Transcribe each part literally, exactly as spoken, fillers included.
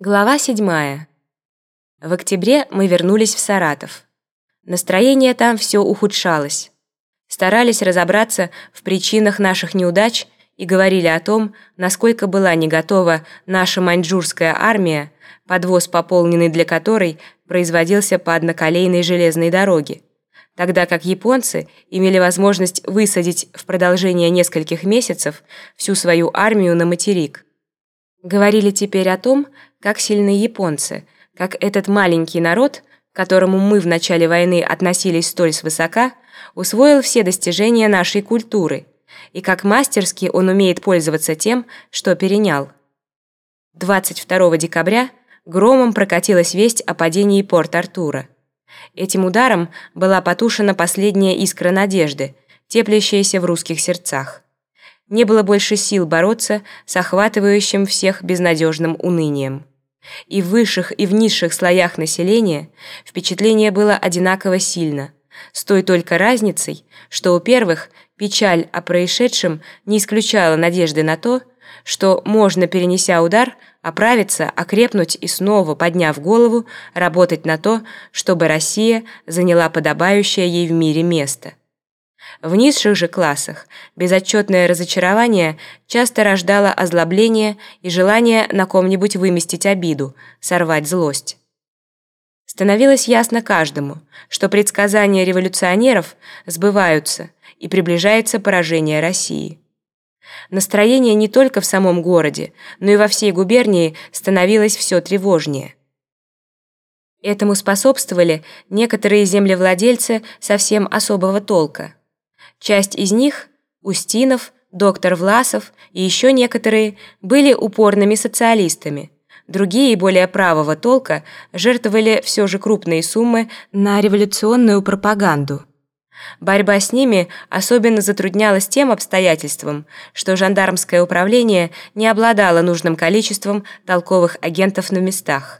Глава седьмая. В октябре мы вернулись в Саратов. Настроение там все ухудшалось. Старались разобраться в причинах наших неудач и говорили о том, насколько была не готова наша маньчжурская армия, подвоз пополненный для которой производился по одноколейной железной дороге, тогда как японцы имели возможность высадить в продолжение нескольких месяцев всю свою армию на материк. Говорили теперь о том, как сильны японцы, как этот маленький народ, к которому мы в начале войны относились столь свысока, усвоил все достижения нашей культуры, и как мастерски он умеет пользоваться тем, что перенял. двадцать второго декабря громом прокатилась весть о падении Порт-Артура. Этим ударом была потушена последняя искра надежды, теплящаяся в русских сердцах. Не было больше сил бороться с охватывающим всех безнадежным унынием. И в высших, и в низших слоях населения впечатление было одинаково сильно, с той только разницей, что у первых печаль о происшедшем не исключала надежды на то, что можно, перенеся удар, оправиться, окрепнуть и снова, подняв голову, работать на то, чтобы Россия заняла подобающее ей в мире место. В низших же классах безотчетное разочарование часто рождало озлобление и желание на ком-нибудь выместить обиду, сорвать злость. Становилось ясно каждому, что предсказания революционеров сбываются и приближается поражение России. Настроение не только в самом городе, но и во всей губернии становилось все тревожнее. Этому способствовали некоторые землевладельцы совсем особого толка. Часть из них, Устинов, доктор Власов и еще некоторые, были упорными социалистами. Другие, более правого толка, жертвовали все же крупные суммы на революционную пропаганду. Борьба с ними особенно затруднялась тем обстоятельством, что жандармское управление не обладало нужным количеством толковых агентов на местах.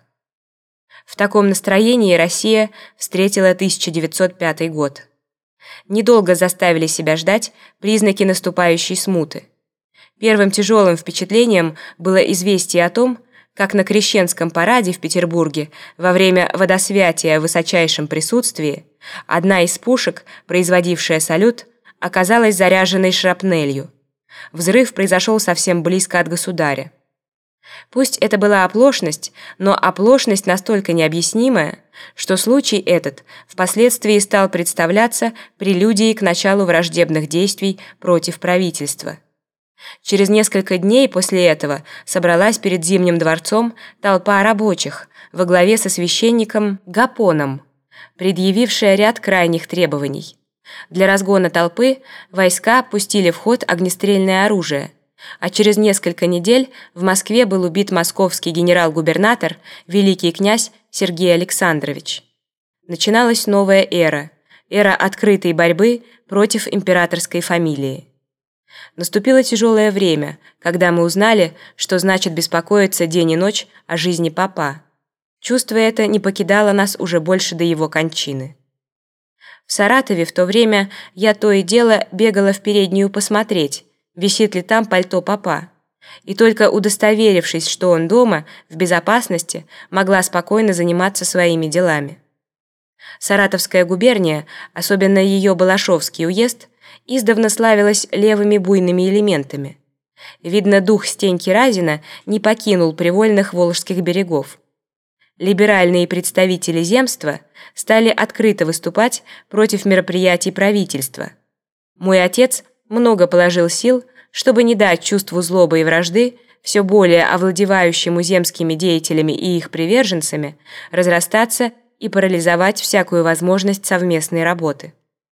В таком настроении Россия встретила тысяча девятьсот пятый год. Недолго заставили себя ждать признаки наступающей смуты. Первым тяжелым впечатлением было известие о том, как на Крещенском параде в Петербурге во время водосвятия в высочайшем присутствии одна из пушек, производившая салют, оказалась заряженной шрапнелью. Взрыв произошел совсем близко от государя. Пусть это была оплошность, но оплошность настолько необъяснимая, что случай этот впоследствии стал представляться прелюдией к началу враждебных действий против правительства. Через несколько дней после этого собралась перед Зимним дворцом толпа рабочих во главе со священником Гапоном, предъявившая ряд крайних требований. Для разгона толпы войска пустили в ход огнестрельное оружие, а через несколько недель в Москве был убит московский генерал-губернатор, великий князь Сергей Александрович. Начиналась новая эра, эра открытой борьбы против императорской фамилии. Наступило тяжелое время, когда мы узнали, что значит беспокоиться день и ночь о жизни папа. Чувство это не покидало нас уже больше до его кончины. В Саратове в то время я то и дело бегала в переднюю посмотреть, висит ли там пальто папа, и только удостоверившись, что он дома, в безопасности, могла спокойно заниматься своими делами. Саратовская губерния, особенно ее Балашовский уезд, издавна славилась левыми буйными элементами. Видно, дух Стеньки Разина не покинул привольных волжских берегов. Либеральные представители земства стали открыто выступать против мероприятий правительства. Мой отец много положил сил, чтобы не дать чувству злобы и вражды, все более овладевающему земскими деятелями и их приверженцами, разрастаться и парализовать всякую возможность совместной работы.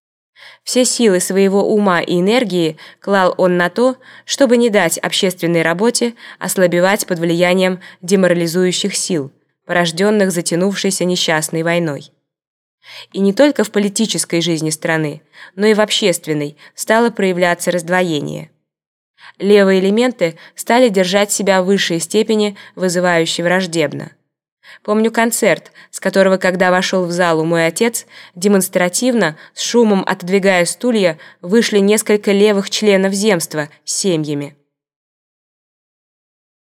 Все силы своего ума и энергии клал он на то, чтобы не дать общественной работе ослабевать под влиянием деморализующих сил, порожденных затянувшейся несчастной войной. И не только в политической жизни страны, но и в общественной стало проявляться раздвоение. Левые элементы стали держать себя в высшей степени вызывающе враждебно. Помню концерт, с которого, когда вошел в залу мой отец, демонстративно, с шумом отодвигая стулья, вышли несколько левых членов земства с семьями.